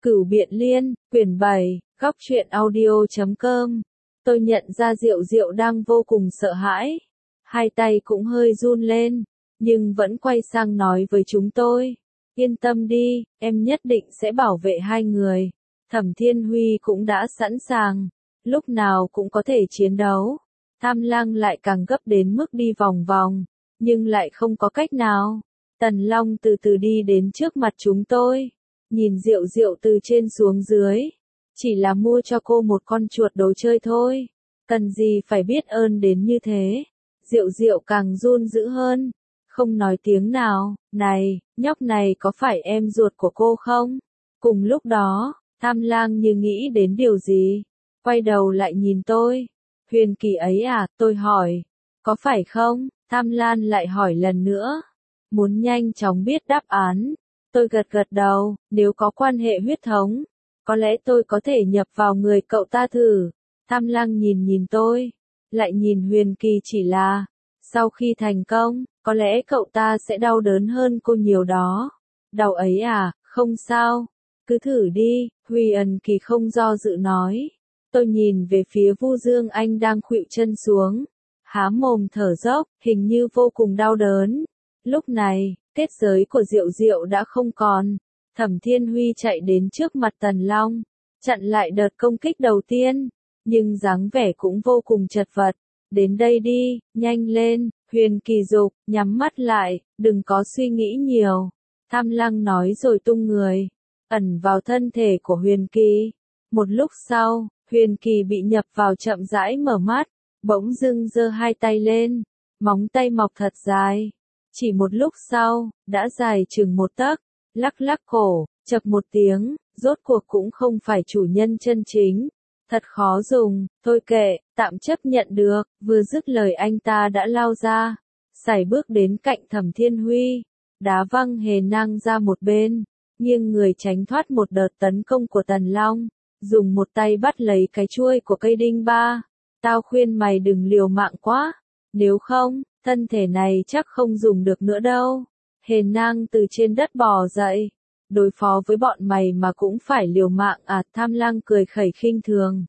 Cửu Biện Liên, quyển 7, góc truyện audio.com. Tôi nhận ra Diệu Diệu đang vô cùng sợ hãi. Hai tay cũng hơi run lên, nhưng vẫn quay sang nói với chúng tôi. Yên tâm đi, em nhất định sẽ bảo vệ hai người. Thẩm Thiên Huy cũng đã sẵn sàng, lúc nào cũng có thể chiến đấu. Tham Lang lại càng gấp đến mức đi vòng vòng, nhưng lại không có cách nào. Tần Long từ từ đi đến trước mặt chúng tôi, nhìn Diệu Diệu từ trên xuống dưới. Chỉ là mua cho cô một con chuột đồ chơi thôi, cần gì phải biết ơn đến như thế. Diệu Diệu càng run dữ hơn, không nói tiếng nào. Này, nhóc này có phải em ruột của cô không? Cùng lúc đó, Tham Lang như nghĩ đến điều gì, quay đầu lại nhìn tôi. Huyền Kỳ ấy à, tôi hỏi. Có phải không? Tham Lan lại hỏi lần nữa, muốn nhanh chóng biết đáp án. Tôi gật gật đầu, nếu có quan hệ huyết thống, có lẽ tôi có thể nhập vào người cậu ta thử. Tham Lang nhìn tôi, lại nhìn Huyền Kỳ, chỉ là, sau khi thành công, có lẽ cậu ta sẽ đau đớn hơn cô nhiều đó. Đau ấy à, không sao, cứ thử đi, Huyền Kỳ không do dự nói. Tôi nhìn về phía Vu Dương Anh đang khuỵu chân xuống, há mồm thở dốc, hình như vô cùng đau đớn. Lúc này, kết giới của Diệu Diệu đã không còn. Thẩm Thiên Huy chạy đến trước mặt Tần Long, chặn lại đợt công kích đầu tiên, nhưng dáng vẻ cũng vô cùng chật vật. Đến đây đi, nhanh lên, Huyền Kỳ dục, nhắm mắt lại, đừng có suy nghĩ nhiều. Tham Lang nói rồi tung người, ẩn vào thân thể của Huyền Kỳ. Một lúc sau, Huyền Kỳ bị nhập vào, chậm rãi mở mắt, bỗng dưng giơ hai tay lên, móng tay mọc thật dài. Chỉ một lúc sau, đã dài chừng 1 tấc, lắc lắc cổ, chập một tiếng, rốt cuộc cũng không phải chủ nhân chân chính. Thật khó dùng, thôi kệ, tạm chấp nhận được. Vừa dứt lời anh ta đã lao ra, sải bước đến cạnh Thẩm Thiên Huy, đá văng Hề Năng ra một bên, nghiêng người tránh thoát một đợt tấn công của Tần Long, dùng một tay bắt lấy cái chuôi của cây đinh ba. Tao khuyên mày đừng liều mạng quá, nếu không, thân thể này chắc không dùng được nữa đâu. Hề Năng từ trên đất bò dậy, đối phó với bọn mày mà cũng phải liều mạng à? Tham Lang cười khẩy khinh thường.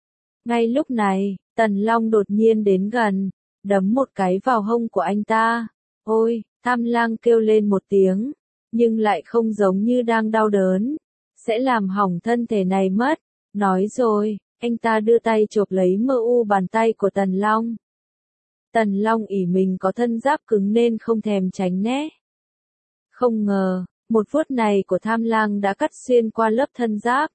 Ngay lúc này, Tần Long đột nhiên đến gần, đấm một cái vào hông của anh ta. Ôi, Tham Lang kêu lên một tiếng, nhưng lại không giống như đang đau đớn, sẽ làm hỏng thân thể này mất. Nói rồi, anh ta đưa tay chộp lấy bàn tay của Tần Long. Tần Long ỷ mình có thân giáp cứng nên không thèm tránh né. Không ngờ, một vuốt này của Tham Lang đã cắt xuyên qua lớp thân giáp,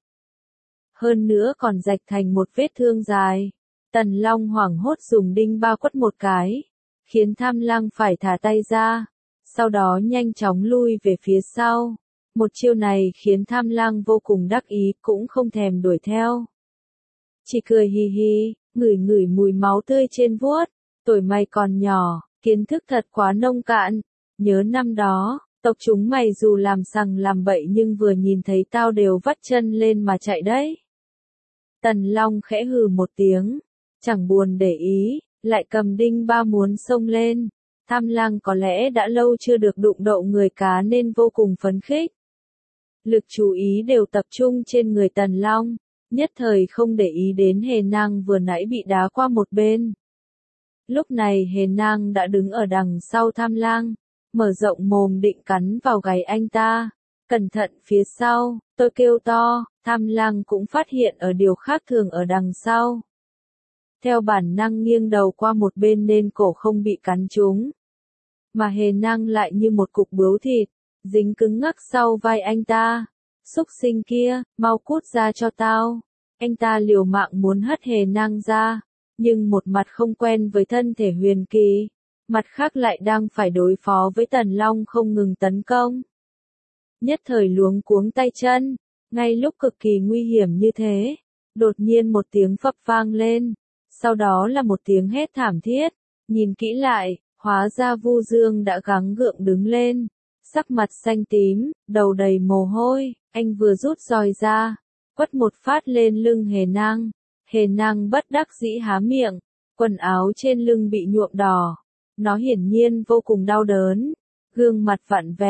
hơn nữa còn rạch thành một vết thương dài. Tần Long hoảng hốt dùng đinh ba quất một cái, khiến Tham Lang phải thả tay ra, sau đó nhanh chóng lui về phía sau. Một chiêu này khiến Tham Lang vô cùng đắc ý, cũng không thèm đuổi theo, chỉ cười hì hì, ngửi ngửi mùi máu tươi trên vuốt. Tuổi mày còn nhỏ, kiến thức thật quá nông cạn. Nhớ năm đó, tộc chúng mày dù làm sằng làm bậy nhưng vừa nhìn thấy tao đều vắt chân lên mà chạy đấy. Tần Long khẽ hừ một tiếng, chẳng buồn để ý, lại cầm đinh ba muốn xông lên. Tham Lang có lẽ đã lâu chưa được đụng độ người cá nên vô cùng phấn khích. Lực chú ý đều tập trung trên người Tần Long, nhất thời không để ý đến Hề Năng vừa nãy bị đá qua một bên. Lúc này Hề Năng đã đứng ở đằng sau Tham Lang, mở rộng mồm định cắn vào gáy anh ta. Cẩn thận phía sau, tôi kêu to. Tham Lang cũng phát hiện ở điều khác thường ở đằng sau. Theo bản năng nghiêng đầu qua một bên nên cổ không bị cắn trúng. Mà Hề Năng lại như một cục bướu thịt, dính cứng ngắc sau vai anh ta. Xúc sinh kia, mau cút ra cho tao. Anh ta liều mạng muốn hất Hề Năng ra, nhưng một mặt không quen với thân thể Huyền Kỳ, mặt khác lại đang phải đối phó với Tần Long không ngừng tấn công. Nhất thời luống cuống tay chân, ngay lúc cực kỳ nguy hiểm như thế, đột nhiên một tiếng phập vang lên, sau đó là một tiếng hét thảm thiết. Nhìn kỹ lại, hóa ra Vu Dương đã gắng gượng đứng lên, sắc mặt xanh tím, đầu đầy mồ hôi. Anh vừa rút roi ra, quất một phát lên lưng Hề Năng. Hề Năng bất đắc dĩ há miệng, quần áo trên lưng bị nhuộm đỏ. Nó hiển nhiên vô cùng đau đớn, gương mặt vặn vẹo,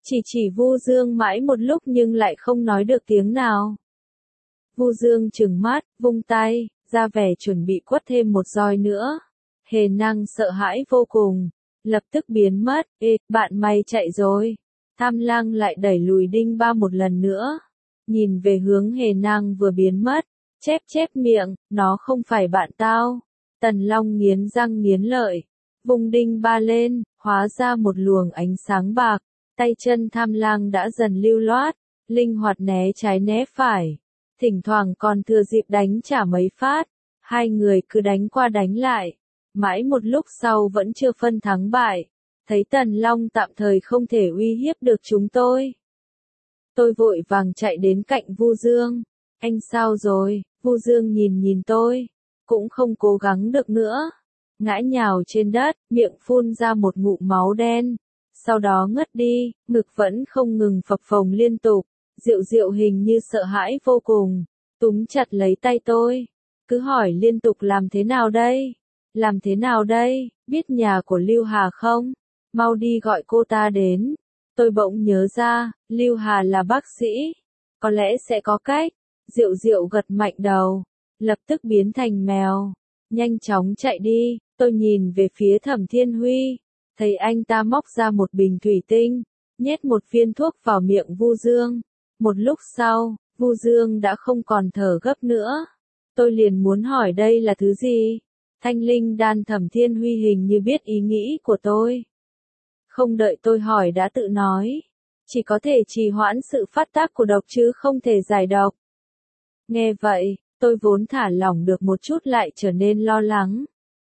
Chỉ Vu Dương mãi một lúc nhưng lại không nói được tiếng nào. Vu Dương trừng mắt, vung tay, ra vẻ chuẩn bị quất thêm một roi nữa. Hề Năng sợ hãi vô cùng, lập tức biến mất. Ê, bạn mày chạy rồi. Tham Lang lại đẩy lùi Đinh Ba một lần nữa. Nhìn về hướng Hề Năng vừa biến mất, chép miệng, nó không phải bạn tao. Tần Long nghiến răng nghiến lợi, vung Đinh Ba lên, hóa ra một luồng ánh sáng bạc. Tay chân Tham Lang đã dần lưu loát, linh hoạt né trái né phải. Thỉnh thoảng còn thừa dịp đánh trả mấy phát. Hai người cứ đánh qua đánh lại. Mãi một lúc sau vẫn chưa phân thắng bại. Thấy Tần Long tạm thời không thể uy hiếp được chúng tôi. Tôi vội vàng chạy đến cạnh Vu Dương. Anh sao rồi? Vu Dương nhìn tôi. Cũng không cố gắng được nữa. Ngã nhào trên đất, miệng phun ra một ngụm máu đen. Sau đó ngất đi, ngực vẫn không ngừng phập phồng liên tục. Diệu hình như sợ hãi vô cùng. Túm chặt lấy tay tôi. Cứ hỏi liên tục làm thế nào đây? Làm thế nào đây? Biết nhà của Lưu Hà không? Mau đi gọi cô ta đến. Tôi bỗng nhớ ra, Lưu Hà là bác sĩ. Có lẽ sẽ có cách. Diệu gật mạnh đầu. Lập tức biến thành mèo. Nhanh chóng chạy đi. Tôi nhìn về phía Thẩm Thiên Huy. Thấy anh ta móc ra một bình thủy tinh. Nhét một viên thuốc vào miệng Vu Dương. Một lúc sau, Vu Dương đã không còn thở gấp nữa. Tôi liền muốn hỏi đây là thứ gì? Thanh linh đan. Thẩm Thiên Huy hình như biết ý nghĩ của tôi. Không đợi tôi hỏi đã tự nói. Chỉ có thể trì hoãn sự phát tác của độc chứ không thể giải độc. Nghe vậy, tôi vốn thả lỏng được một chút lại trở nên lo lắng.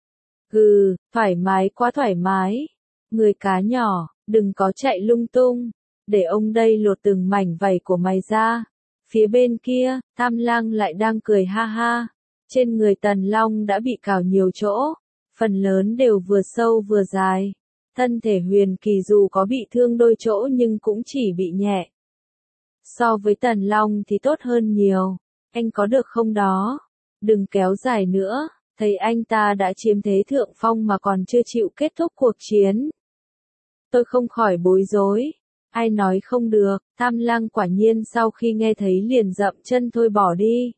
Thoải mái quá thoải mái. Người cá nhỏ, đừng có chạy lung tung. Để ông đây lột từng mảnh vảy của mày ra. Phía bên kia, Tham Lang lại đang cười ha ha. Trên người Tần Long đã bị cào nhiều chỗ. Phần lớn đều vừa sâu vừa dài. Thân thể Huyền Kỳ dù có bị thương đôi chỗ nhưng cũng chỉ bị nhẹ. So với Tần Long thì tốt hơn nhiều. Anh có được không đó? Đừng kéo dài nữa. Thấy anh ta đã chiếm thế thượng phong mà còn chưa chịu kết thúc cuộc chiến. Tôi không khỏi bối rối. Ai nói không được? Tham Lang quả nhiên sau khi nghe thấy liền dậm chân thôi bỏ đi.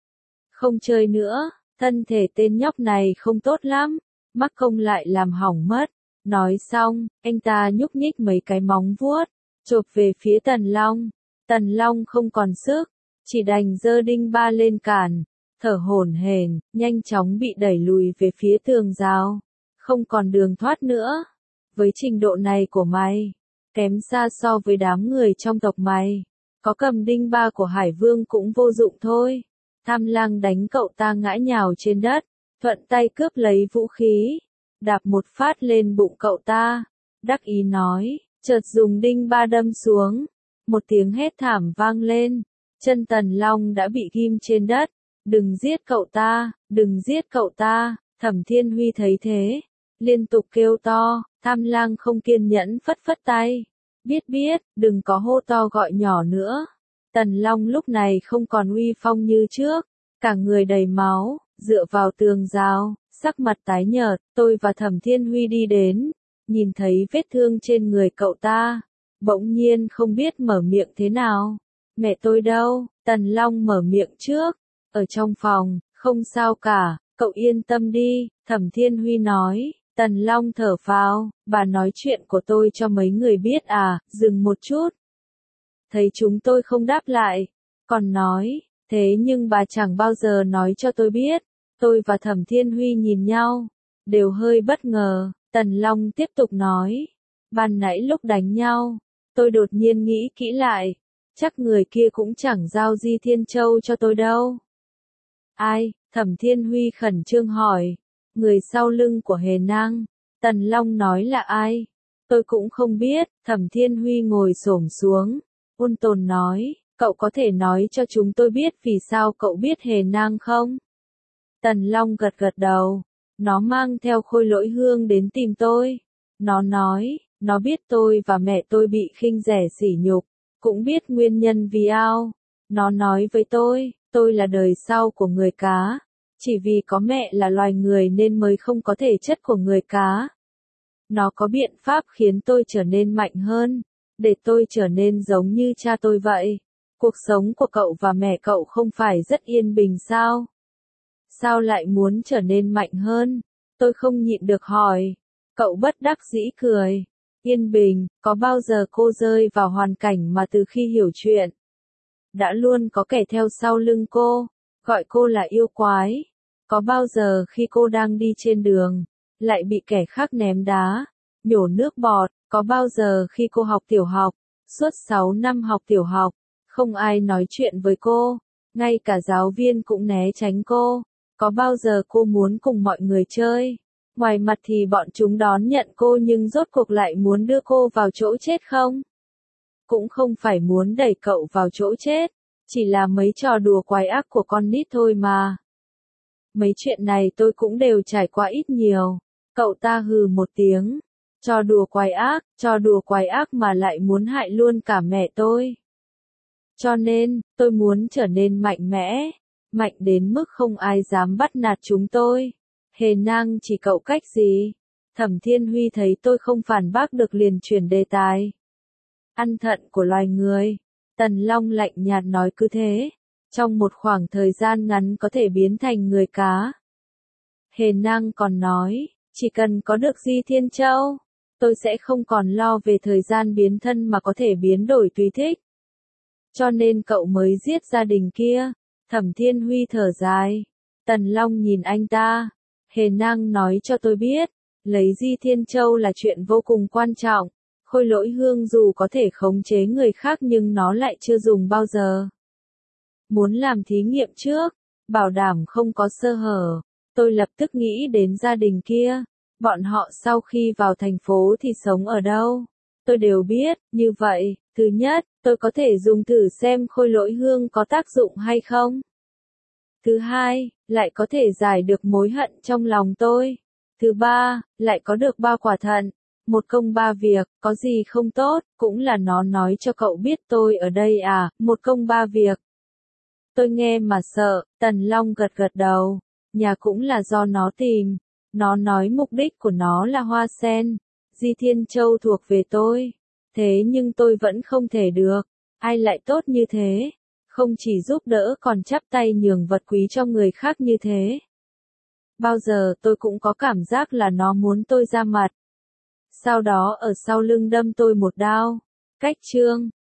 Không chơi nữa, thân thể tên nhóc này không tốt lắm, mắc công lại làm hỏng mất. Nói xong, anh ta nhúc nhích mấy cái móng vuốt, chộp về phía Tần Long. Tần Long không còn sức, chỉ đành giơ Đinh Ba lên cản, thở hổn hển, nhanh chóng bị đẩy lùi về phía tường rào. Không còn đường thoát nữa. Với trình độ này của mày, kém xa so với đám người trong tộc mày. Có cầm Đinh Ba của Hải Vương cũng vô dụng thôi. Tham Lang đánh cậu ta ngã nhào trên đất, thuận tay cướp lấy vũ khí, đạp một phát lên bụng cậu ta, đắc ý nói, chợt dùng Đinh Ba đâm xuống. Một tiếng hét thảm vang lên, chân Tần Long đã bị ghim trên đất. Đừng giết cậu ta, đừng giết cậu ta. Thẩm Thiên Huy thấy thế, liên tục kêu to. Tham Lang không kiên nhẫn phất phất tay. Biết, đừng có hô to gọi nhỏ nữa. Tần Long lúc này không còn uy phong như trước, cả người đầy máu, dựa vào tường rào, sắc mặt tái nhợt. Tôi và Thẩm Thiên Huy đi đến, nhìn thấy vết thương trên người cậu ta, bỗng nhiên không biết mở miệng thế nào. Mẹ tôi đâu? Tần Long mở miệng trước. Ở trong phòng, không sao cả, cậu yên tâm đi. Thẩm Thiên Huy nói. Tần Long thở phào, bà nói chuyện của tôi cho mấy người biết à? Dừng một chút. Thấy chúng tôi không đáp lại, còn nói, thế nhưng bà chẳng bao giờ nói cho tôi biết. Tôi và Thẩm Thiên Huy nhìn nhau, đều hơi bất ngờ. Tần Long tiếp tục nói, ban nãy lúc đánh nhau, tôi đột nhiên nghĩ kỹ lại, chắc người kia cũng chẳng giao Di Thiên Châu cho tôi đâu. Ai? Thẩm Thiên Huy khẩn trương hỏi. Người sau lưng của Hề Năng. Tần Long nói là ai? Tôi cũng không biết. Thẩm Thiên Huy ngồi xổm xuống, ôn tồn nói, cậu có thể nói cho chúng tôi biết vì sao cậu biết Hề Năng không? Tần Long gật đầu. Nó mang theo Khôi Lỗi Hương đến tìm tôi. Nó nói, nó biết tôi và mẹ tôi bị khinh rẻ sỉ nhục, cũng biết nguyên nhân vì ao. Nó nói với tôi là đời sau của người cá. Chỉ vì có mẹ là loài người nên mới không có thể chất của người cá. Nó có biện pháp khiến tôi trở nên mạnh hơn. để tôi trở nên giống như cha tôi vậy. Cuộc sống của cậu và mẹ cậu không phải rất yên bình sao? Sao lại muốn trở nên mạnh hơn? Tôi không nhịn được hỏi. Cậu bất đắc dĩ cười. Yên bình, có bao giờ cô rơi vào hoàn cảnh mà từ khi hiểu chuyện, đã luôn có kẻ theo sau lưng cô, gọi cô là yêu quái? Có bao giờ khi cô đang đi trên đường, lại bị kẻ khác ném đá, nhổ nước bọt? Có bao giờ khi cô học tiểu học, suốt 6 năm học tiểu học, không ai nói chuyện với cô, ngay cả giáo viên cũng né tránh cô? Có bao giờ cô muốn cùng mọi người chơi, ngoài mặt thì bọn chúng đón nhận cô nhưng rốt cuộc lại muốn đưa cô vào chỗ chết không? Cũng không phải muốn đẩy cậu vào chỗ chết, chỉ là mấy trò đùa quái ác của con nít thôi mà. Mấy chuyện này tôi cũng đều trải qua ít nhiều. Cậu ta hừ một tiếng. Trò đùa quái ác mà lại muốn hại luôn cả mẹ tôi. Cho nên, tôi muốn trở nên mạnh mẽ, mạnh đến mức không ai dám bắt nạt chúng tôi. Hề Nang chỉ cậu cách gì? Thẩm Thiên Huy thấy tôi không phản bác được liền chuyển đề tài. Ăn thận của loài người. Tần Long lạnh nhạt nói cứ thế. Trong một khoảng thời gian ngắn có thể biến thành người cá. Hề Nang còn nói, chỉ cần có được Di Thiên Châu, tôi sẽ không còn lo về thời gian biến thân mà có thể biến đổi tùy thích. Cho nên cậu mới giết gia đình kia. Thẩm Thiên Huy thở dài. Tần Long nhìn anh ta. Hề Nang nói cho tôi biết, lấy Di Thiên Châu là chuyện vô cùng quan trọng. Khôi Lỗi Hương dù có thể khống chế người khác nhưng nó lại chưa dùng bao giờ. Muốn làm thí nghiệm trước, bảo đảm không có sơ hở. Tôi lập tức nghĩ đến gia đình kia. Bọn họ sau khi vào thành phố thì sống ở đâu? Tôi đều biết, như vậy, thứ nhất, tôi có thể dùng thử xem Khôi Lỗi Hương có tác dụng hay không. Thứ hai, lại có thể giải được mối hận trong lòng tôi. Thứ ba, lại có được 3 quả thận. Một công 3 việc, có gì không tốt, cũng là nó nói cho cậu biết tôi ở đây à, một công 3 việc. Tôi nghe mà sợ. Tần Long gật gật đầu. Nhà cũng là do nó tìm. Nó nói mục đích của nó là hoa sen. Di Thiên Châu thuộc về tôi. Thế nhưng tôi vẫn không thể được. Ai lại tốt như thế? Không chỉ giúp đỡ còn chắp tay nhường vật quý cho người khác như thế. Bao giờ tôi cũng có cảm giác là nó muốn tôi ra mặt. Sau đó ở sau lưng đâm tôi một đao. Cách chương